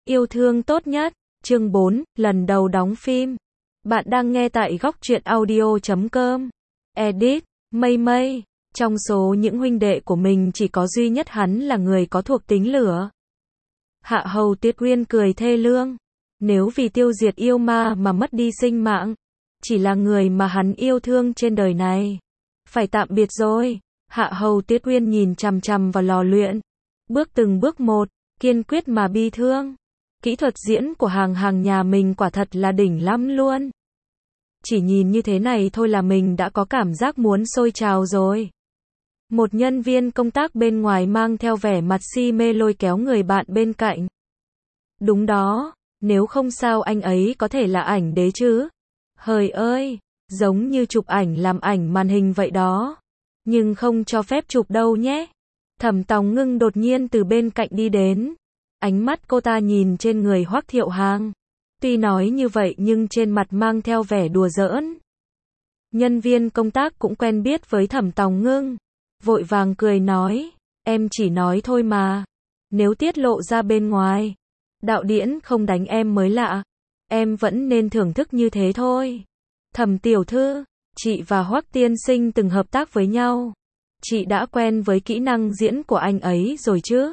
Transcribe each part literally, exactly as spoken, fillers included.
Yêu thương tốt nhất, chương bốn, lần đầu đóng phim. Bạn đang nghe tại góc truyện audio chấm com. Edit, Mây Mây. Trong số những huynh đệ của mình chỉ có duy nhất hắn là người có thuộc tính lửa. Hạ Hầu Tuyết Uyên cười thê lương. Nếu vì tiêu diệt yêu ma mà mất đi sinh mạng, chỉ là người mà hắn yêu thương trên đời này, phải tạm biệt rồi. Hạ Hầu Tuyết Uyên nhìn chằm chằm vào lò luyện, bước từng bước một, kiên quyết mà bi thương. Kỹ thuật diễn của hàng hàng nhà mình quả thật là đỉnh lắm luôn. Chỉ nhìn như thế này thôi là mình đã có cảm giác muốn sôi trào rồi. Một nhân viên công tác bên ngoài mang theo vẻ mặt si mê lôi kéo người bạn bên cạnh. Đúng đó, nếu không sao anh ấy có thể là ảnh đế chứ. Hời ơi, giống như chụp ảnh làm ảnh màn hình vậy đó. Nhưng không cho phép chụp đâu nhé. Thẩm Tòng Ngưng đột nhiên từ bên cạnh đi đến. Ánh mắt cô ta nhìn trên người Hoắc Thiệu Hàng. Tuy nói như vậy nhưng trên mặt mang theo vẻ đùa giỡn. Nhân viên công tác cũng quen biết với Thẩm Tòng Ngưng. Vội vàng cười nói, em chỉ nói thôi mà. Nếu tiết lộ ra bên ngoài, đạo diễn không đánh em mới lạ. Em vẫn nên thưởng thức như thế thôi. Thẩm tiểu thư, chị và Hoắc tiên sinh từng hợp tác với nhau. Chị đã quen với kỹ năng diễn của anh ấy rồi chứ?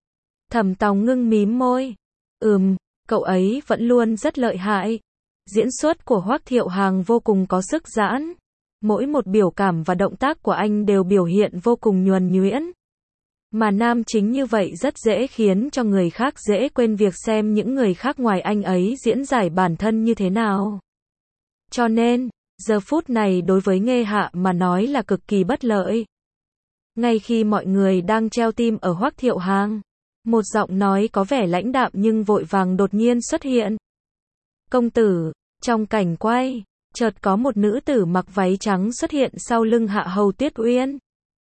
Thẩm Tòng Ngưng mím môi. Ừm, cậu ấy vẫn luôn rất lợi hại. Diễn xuất của Hoắc Thiệu Hàng vô cùng có sức giãn. Mỗi một biểu cảm và động tác của anh đều biểu hiện vô cùng nhuần nhuyễn. Mà nam chính như vậy rất dễ khiến cho người khác dễ quên việc xem những người khác ngoài anh ấy diễn giải bản thân như thế nào. Cho nên, giờ phút này đối với Nghê Hạ mà nói là cực kỳ bất lợi. Ngay khi mọi người đang treo tim ở Hoắc Thiệu Hàng, một giọng nói có vẻ lãnh đạm nhưng vội vàng đột nhiên xuất hiện. Công tử, trong cảnh quay, chợt có một nữ tử mặc váy trắng xuất hiện sau lưng Hạ Hầu Tuyết Uyên.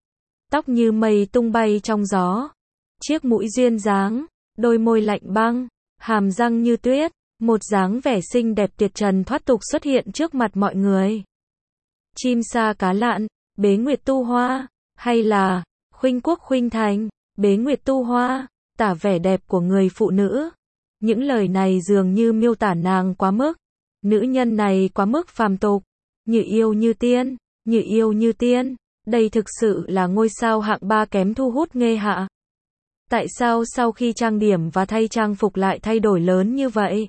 Tóc như mây tung bay trong gió, chiếc mũi duyên dáng, đôi môi lạnh băng, hàm răng như tuyết, một dáng vẻ xinh đẹp tuyệt trần thoát tục xuất hiện trước mặt mọi người. Chim sa cá lặn, bế nguyệt tu hoa, hay là khuynh quốc khuynh thành, bế nguyệt tu hoa, tả vẻ đẹp của người phụ nữ. Những lời này dường như miêu tả nàng quá mức. Nữ nhân này quá mức phàm tục, như yêu như tiên, như yêu như tiên. Đây thực sự là ngôi sao hạng ba kém thu hút Nghê Hạ. Tại sao sau khi trang điểm và thay trang phục lại thay đổi lớn như vậy?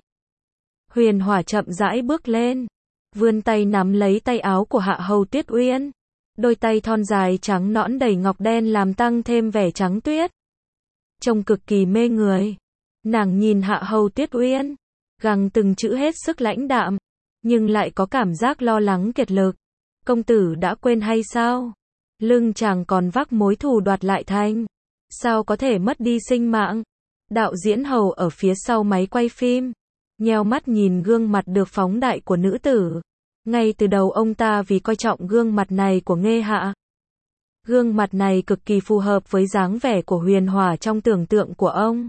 Huyền Hỏa chậm rãi bước lên, vươn tay nắm lấy tay áo của Hạ Hầu Tuyết Uyên. Đôi tay thon dài trắng nõn đầy ngọc đen làm tăng thêm vẻ trắng tuyết. Trông cực kỳ mê người. Nàng nhìn Hạ Hầu Tuyết Uyên, gằn từng chữ hết sức lãnh đạm, nhưng lại có cảm giác lo lắng kiệt lực. Công tử đã quên hay sao? Lưng chàng còn vác mối thù đoạt lại thành. Sao có thể mất đi sinh mạng? Đạo diễn Hầu ở phía sau máy quay phim, nheo mắt nhìn gương mặt được phóng đại của nữ tử. Ngay từ đầu ông ta vì coi trọng gương mặt này của Nghê Hạ. Gương mặt này cực kỳ phù hợp với dáng vẻ của Huyền Hỏa trong tưởng tượng của ông.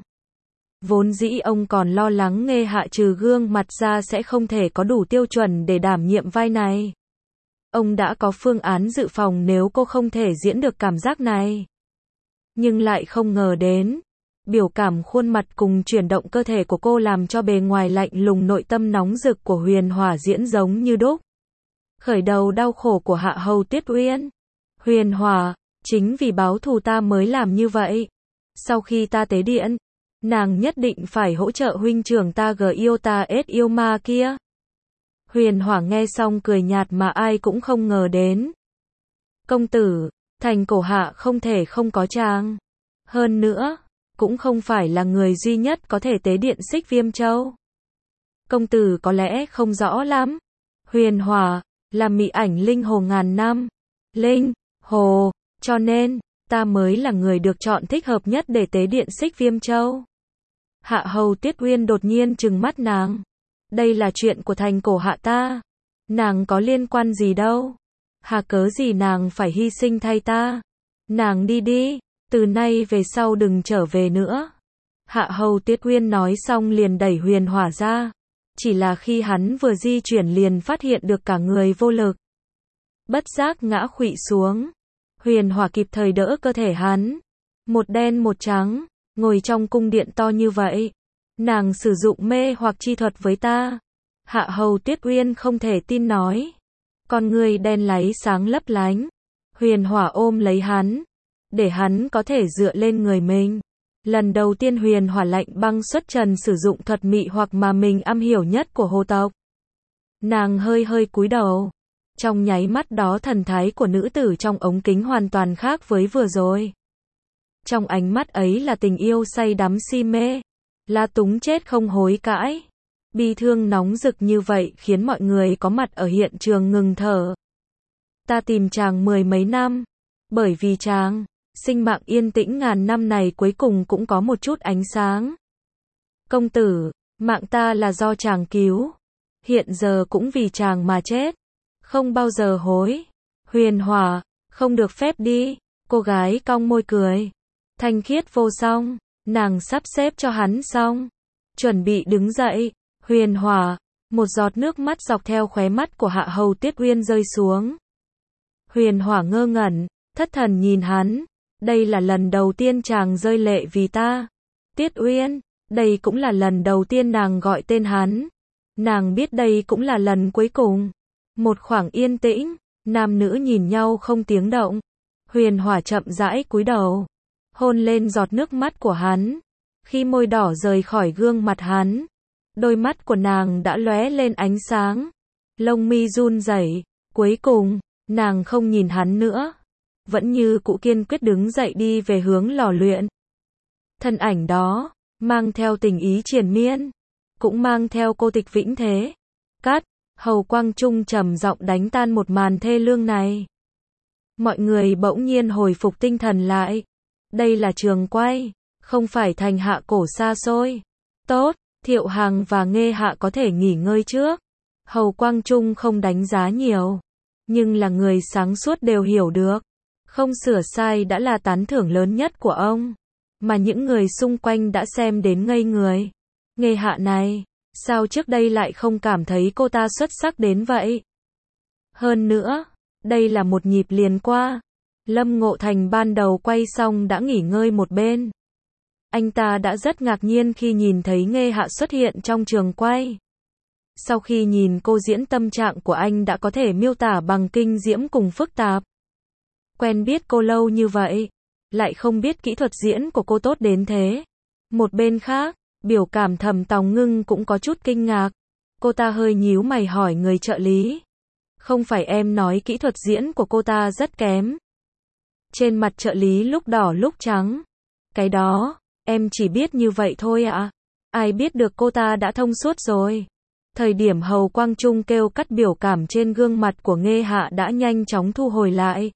Vốn dĩ ông còn lo lắng Nghê Hạ trừ gương mặt ra sẽ không thể có đủ tiêu chuẩn để đảm nhiệm vai này. Ông đã có phương án dự phòng nếu cô không thể diễn được cảm giác này. Nhưng lại không ngờ đến, biểu cảm khuôn mặt cùng chuyển động cơ thể của cô làm cho bề ngoài lạnh lùng nội tâm nóng rực của Huyền Hỏa diễn giống như đúc. Khởi đầu đau khổ của Hạ Hầu Tuyết Uyên. Huyền Hỏa, chính vì báo thù ta mới làm như vậy. Sau khi ta tế điện, nàng nhất định phải hỗ trợ huynh trưởng ta gờ yêu ta ết yêu ma kia. Huyền Hỏa nghe xong cười nhạt mà ai cũng không ngờ đến. Công tử, thành cổ Hạ không thể không có chàng. Hơn nữa, cũng không phải là người duy nhất có thể tế điện Xích Viêm Châu. Công tử có lẽ không rõ lắm. Huyền Hỏa là mị ảnh linh hồ ngàn năm. Linh hồ, cho nên ta mới là người được chọn thích hợp nhất để tế điện Xích Viêm Châu. Hạ Hầu Tuyết Uyên đột nhiên trừng mắt nàng. Đây là chuyện của thành cổ Hạ ta. Nàng có liên quan gì đâu. Hà cớ gì nàng phải hy sinh thay ta. Nàng đi đi, từ nay về sau đừng trở về nữa. Hạ Hầu Tuyết Uyên nói xong liền đẩy Huyền Hỏa ra. Chỉ là khi hắn vừa di chuyển liền phát hiện được cả người vô lực. Bất giác ngã khuỵu xuống. Huyền Hỏa kịp thời đỡ cơ thể hắn. Một đen một trắng, ngồi trong cung điện to như vậy. Nàng sử dụng mê hoặc chi thuật với ta. Hạ Hầu Tuyết Uyên không thể tin nói. Con người đen láy sáng lấp lánh. Huyền Hỏa ôm lấy hắn, để hắn có thể dựa lên người mình. Lần đầu tiên Huyền Hỏa lạnh băng xuất trần sử dụng thuật mị hoặc mà mình am hiểu nhất của hồ tộc. Nàng hơi hơi cúi đầu. Trong nháy mắt đó thần thái của nữ tử trong ống kính hoàn toàn khác với vừa rồi. Trong ánh mắt ấy là tình yêu say đắm si mê. La Túng chết không hối cãi. Bi thương nóng rực như vậy khiến mọi người có mặt ở hiện trường ngừng thở. Ta tìm chàng mười mấy năm. Bởi vì chàng, sinh mạng yên tĩnh ngàn năm này cuối cùng cũng có một chút ánh sáng. Công tử, mạng ta là do chàng cứu. Hiện giờ cũng vì chàng mà chết. Không bao giờ hối. Huyền Hỏa, không được phép đi. Cô gái cong môi cười. Thanh khiết vô song. Nàng sắp xếp cho hắn xong. Chuẩn bị đứng dậy. Huyền Hỏa, một giọt nước mắt dọc theo khóe mắt của Hạ Hầu Tuyết Uyên rơi xuống. Huyền Hỏa ngơ ngẩn, thất thần nhìn hắn. Đây là lần đầu tiên chàng rơi lệ vì ta. Tuyết Uyên, đây cũng là lần đầu tiên nàng gọi tên hắn. Nàng biết đây cũng là lần cuối cùng. Một khoảng yên tĩnh, nam nữ nhìn nhau không tiếng động. Huyền Hỏa chậm rãi cúi đầu, hôn lên giọt nước mắt của hắn. Khi môi đỏ rời khỏi gương mặt hắn, đôi mắt của nàng đã lóe lên ánh sáng. Lông mi run rẩy, cuối cùng, nàng không nhìn hắn nữa. Vẫn như cũ kiên quyết đứng dậy đi về hướng lò luyện. Thân ảnh đó, mang theo tình ý triền miên, cũng mang theo cô tịch vĩnh thế. Cắt, Hầu Quang Trung trầm giọng đánh tan một màn thê lương này. Mọi người bỗng nhiên hồi phục tinh thần lại. Đây là trường quay, không phải thành Hạ cổ xa xôi. Tốt, Thiệu Hằng và Nghê Hạ có thể nghỉ ngơi trước. Hầu Quang Trung không đánh giá nhiều, nhưng là người sáng suốt đều hiểu được. Không sửa sai đã là tán thưởng lớn nhất của ông, mà những người xung quanh đã xem đến ngây người. Nghê Hạ này, sao trước đây lại không cảm thấy cô ta xuất sắc đến vậy? Hơn nữa, đây là một nhịp liền qua. Lâm Ngộ Thành ban đầu quay xong đã nghỉ ngơi một bên. Anh ta đã rất ngạc nhiên khi nhìn thấy Nghê Hạ xuất hiện trong trường quay. Sau khi nhìn cô diễn, tâm trạng của anh đã có thể miêu tả bằng kinh diễm cùng phức tạp. Quen biết cô lâu như vậy, lại không biết kỹ thuật diễn của cô tốt đến thế. Một bên khác, biểu cảm Thẩm Tòng Ngưng cũng có chút kinh ngạc. Cô ta hơi nhíu mày hỏi người trợ lý. Không phải em nói kỹ thuật diễn của cô ta rất kém. Trên mặt trợ lý lúc đỏ lúc trắng. Cái đó, em chỉ biết như vậy thôi ạ. À? Ai biết được cô ta đã thông suốt rồi. Thời điểm Hầu Quang Trung kêu cắt, biểu cảm trên gương mặt của Nghê Hạ đã nhanh chóng thu hồi lại.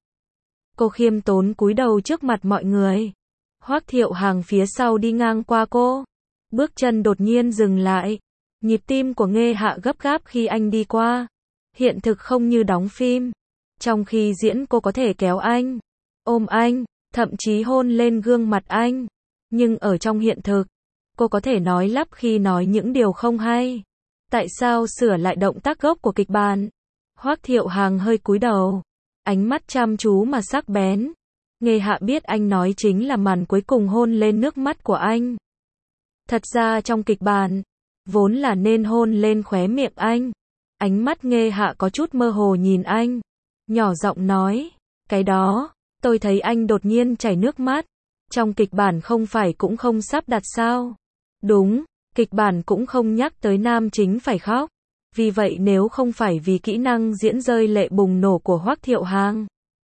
Cô khiêm tốn cúi đầu trước mặt mọi người. Hoắc Thiệu Hằng phía sau đi ngang qua cô. Bước chân đột nhiên dừng lại. Nhịp tim của Nghê Hạ gấp gáp khi anh đi qua. Hiện thực không như đóng phim. Trong khi diễn cô có thể kéo anh, ôm anh, thậm chí hôn lên gương mặt anh. Nhưng ở trong hiện thực, cô có thể nói lắp khi nói những điều không hay. Tại sao sửa lại động tác gốc của kịch bản? Hoắc Thiệu Hằng hơi cúi đầu, ánh mắt chăm chú mà sắc bén. Nghê Hạ biết anh nói chính là màn cuối cùng hôn lên nước mắt của anh. Thật ra trong kịch bản, vốn là nên hôn lên khóe miệng anh. Ánh mắt Nghê Hạ có chút mơ hồ nhìn anh, nhỏ giọng nói, cái đó, tôi thấy anh đột nhiên chảy nước mắt. Trong kịch bản không phải cũng không sắp đặt sao? Đúng, kịch bản cũng không nhắc tới nam chính phải khóc. Vì vậy nếu không phải vì kỹ năng diễn rơi lệ bùng nổ của Hoắc Thiệu Hằng,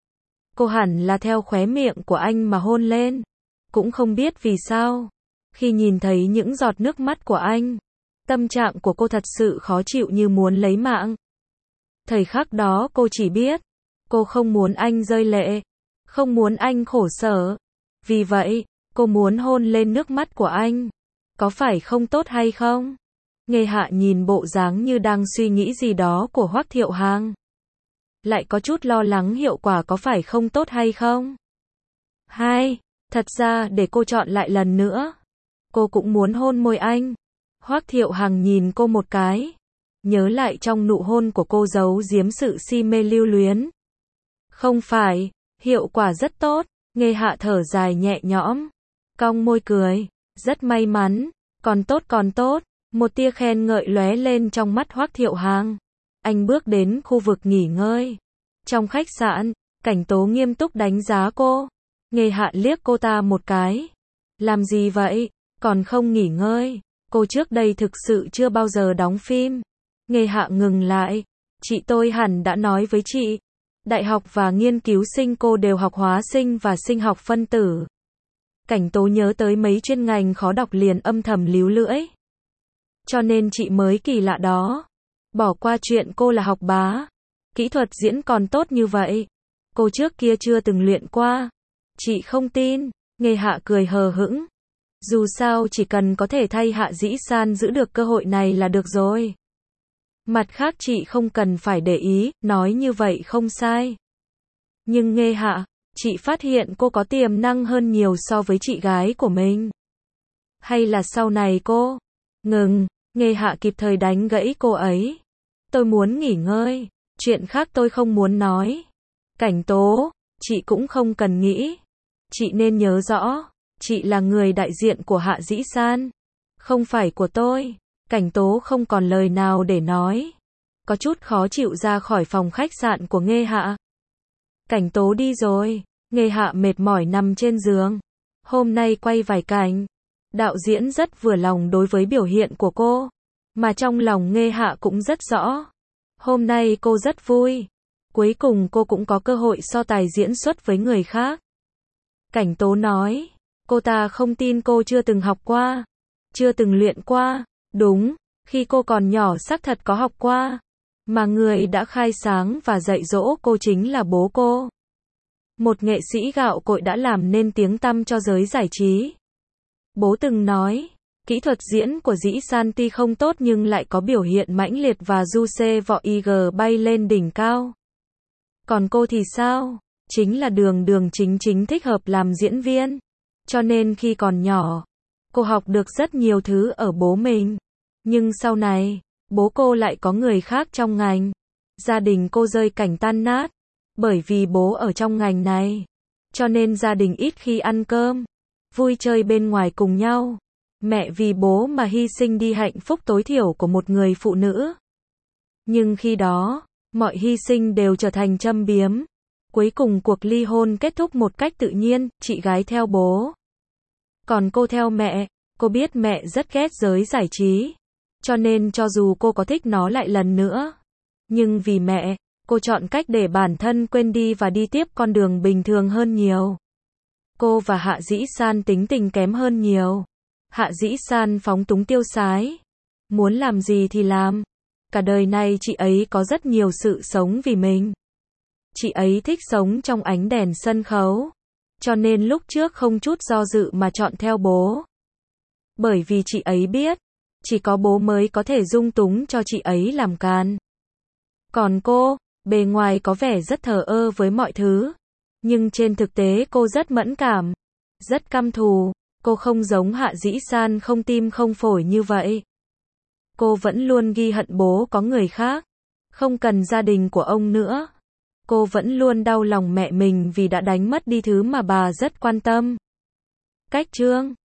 cô hẳn là theo khóe miệng của anh mà hôn lên. Cũng không biết vì sao, khi nhìn thấy những giọt nước mắt của anh, tâm trạng của cô thật sự khó chịu như muốn lấy mạng. Thời khắc đó cô chỉ biết, cô không muốn anh rơi lệ, không muốn anh khổ sở. Vì vậy, cô muốn hôn lên nước mắt của anh. Có phải không tốt hay không? Nghê Hạ nhìn bộ dáng như đang suy nghĩ gì đó của Hoắc Thiệu Hằng, lại có chút lo lắng hiệu quả có phải không tốt hay không? Hai, thật ra để cô chọn lại lần nữa, cô cũng muốn hôn môi anh. Hoắc Thiệu Hằng nhìn cô một cái, nhớ lại trong nụ hôn của cô giấu giếm sự si mê lưu luyến. Không phải, hiệu quả rất tốt. Nghê Hạ thở dài nhẹ nhõm, cong môi cười, rất may mắn, Còn tốt còn tốt, một tia khen ngợi lóe lên trong mắt Hoắc Thiệu Hàng. Anh bước đến khu vực nghỉ ngơi. Trong khách sạn, Cảnh Tố nghiêm túc đánh giá cô. Nghề Hạ liếc cô ta một cái. Làm gì vậy, còn không nghỉ ngơi? Cô trước đây thực sự chưa bao giờ đóng phim. Nghề Hạ ngừng lại. Chị tôi hẳn đã nói với chị. Đại học và nghiên cứu sinh cô đều học hóa sinh và sinh học phân tử. Cảnh Tố nhớ tới mấy chuyên ngành khó đọc liền âm thầm líu lưỡi. Cho nên chị mới kỳ lạ đó. Bỏ qua chuyện cô là học bá. Kỹ thuật diễn còn tốt như vậy. Cô trước kia chưa từng luyện qua. Chị không tin. Nghề Hạ cười hờ hững. Dù sao chỉ cần có thể thay Hạ Dĩ San giữ được cơ hội này là được rồi. Mặt khác chị không cần phải để ý, nói như vậy không sai. Nhưng Nghê Hạ, chị phát hiện cô có tiềm năng hơn nhiều so với chị gái của mình. Hay là sau này cô? Ngừng, Nghê Hạ kịp thời đánh gãy cô ấy. Tôi muốn nghỉ ngơi, chuyện khác tôi không muốn nói. Cảnh Tố, chị cũng không cần nghĩ. Chị nên nhớ rõ, chị là người đại diện của Hạ Dĩ San, không phải của tôi. Cảnh Tố không còn lời nào để nói. Có chút khó chịu ra khỏi phòng khách sạn của Nghê Hạ. Cảnh Tố đi rồi. Nghê Hạ mệt mỏi nằm trên giường. Hôm nay quay vài cảnh. Đạo diễn rất vừa lòng đối với biểu hiện của cô. Mà trong lòng Nghê Hạ cũng rất rõ. Hôm nay cô rất vui. Cuối cùng cô cũng có cơ hội so tài diễn xuất với người khác. Cảnh Tố nói. Cô ta không tin cô chưa từng học qua. Chưa từng luyện qua. Đúng, khi cô còn nhỏ xác thật có học qua. Mà người đã khai sáng và dạy dỗ cô chính là bố cô. Một nghệ sĩ gạo cội đã làm nên tiếng tăm cho giới giải trí. Bố từng nói, kỹ thuật diễn của Dĩ San tuy không tốt nhưng lại có biểu hiện mãnh liệt và du xê vọ ig bay lên đỉnh cao. Còn cô thì sao? Chính là đường đường chính chính thích hợp làm diễn viên. Cho nên khi còn nhỏ, cô học được rất nhiều thứ ở bố mình. Nhưng sau này, bố cô lại có người khác trong ngành. Gia đình cô rơi cảnh tan nát. Bởi vì bố ở trong ngành này. Cho nên gia đình ít khi ăn cơm. Vui chơi bên ngoài cùng nhau. Mẹ vì bố mà hy sinh đi hạnh phúc tối thiểu của một người phụ nữ. Nhưng khi đó, mọi hy sinh đều trở thành châm biếm. Cuối cùng cuộc ly hôn kết thúc một cách tự nhiên, chị gái theo bố. Còn cô theo mẹ. Cô biết mẹ rất ghét giới giải trí. Cho nên cho dù cô có thích nó lại lần nữa. Nhưng vì mẹ, cô chọn cách để bản thân quên đi và đi tiếp con đường bình thường hơn nhiều. Cô và Hạ Dĩ San tính tình kém hơn nhiều. Hạ Dĩ San phóng túng tiêu sái. Muốn làm gì thì làm. Cả đời này chị ấy có rất nhiều sự sống vì mình. Chị ấy thích sống trong ánh đèn sân khấu. Cho nên lúc trước không chút do dự mà chọn theo bố. Bởi vì chị ấy biết, chỉ có bố mới có thể dung túng cho chị ấy làm càn. Còn cô, bề ngoài có vẻ rất thờ ơ với mọi thứ. Nhưng trên thực tế cô rất mẫn cảm. Rất căm thù. Cô không giống Hạ Dĩ San không tim không phổi như vậy. Cô vẫn luôn ghi hận bố có người khác. Không cần gia đình của ông nữa. Cô vẫn luôn đau lòng mẹ mình vì đã đánh mất đi thứ mà bà rất quan tâm. Cách chương